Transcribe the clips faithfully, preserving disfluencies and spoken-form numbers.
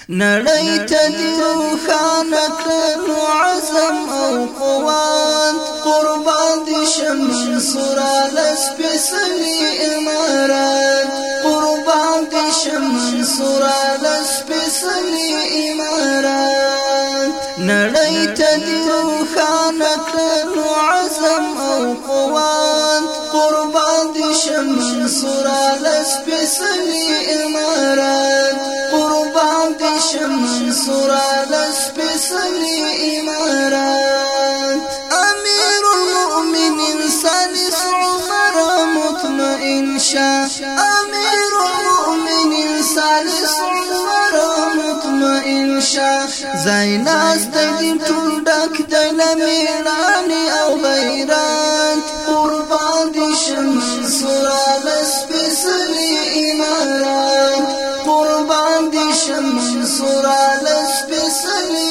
نړۍ ته دې روښانه کړلو عزم او قوت قربان دي شم منصور له سپېڅلي امارات قربان دي شم منصور له سپېڅلي امارات نړۍ ته دې روښانه کړلو عزم او قوت قربان دي شم منصور له سپېڅلي امارات قربان دي شم منصور له سپېڅلي امارات امیر المؤمنین ثالث عمر مطمئن شاه امیر المؤمنین ثالث عمر مطمئن شاه زیناس دین ټول ډک د لمیړانې او غیرت قربان دي شم منصور له سپېڅلي امارات قربان دي شم منصور له سپېڅلي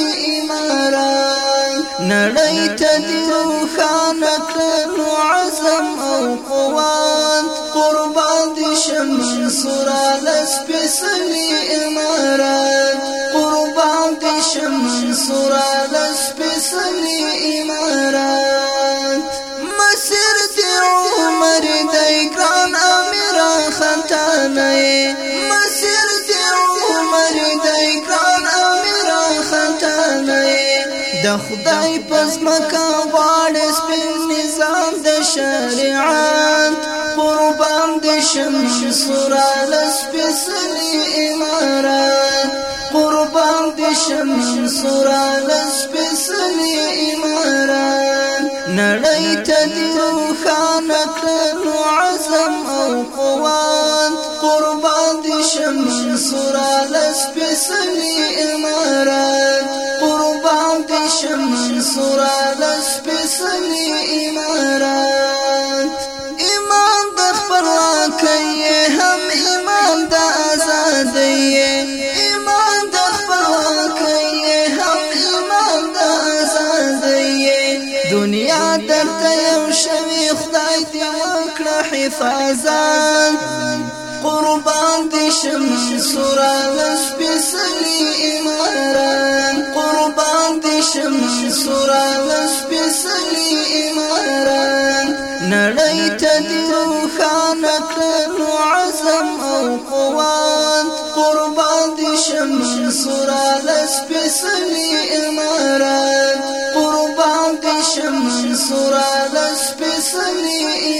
امارات نړۍ ته دې روښانه کړلو عزم او قوت قربان دي شم منصور له سپېڅلي امارات قربان دي شم منصور له سپېڅلي امارات مسیر دې عمر دی ګران امیر خطا نه مسیر دې عمر دی ګران امیر خطا نه د خدای پزمکا غواړي سپین نظام د شریعت قربان دي شم منصور له سپېڅلي امارات قربان دي شم منصور له سپېڅلي امارات نړۍ ته دې روښانه کړلو عزم او قوت قربان دي شم منصور له سپېڅلي امارات قربان دي شم منصور له سپېڅلي امارات ایمان د خپلواکۍ هم ایمان د ازادۍ ایمان د خپلواکۍ هم ایمان د ازادۍ دنیا درته یو شوي خدای دې وکړه حفاظت قربان دي شم منصور له سپېڅلي امارات قربان دي شم منصور له سپېڅلي امارات نړۍ ته دې روښانه کړلو عزم او قوت قربان دي شم منصور له سپېڅلي امارات قربان دي شم منصور له سپېڅلي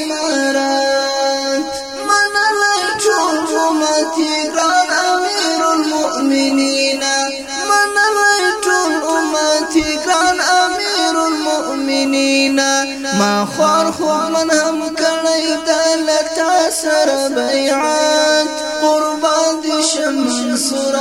امارات منلی ټول امت ګران امیر المؤمنین منلی ټول امت ګران امیر المؤمنین ما خوار خو من هم کړی د لتا سره بیعت قربان دي شم منصور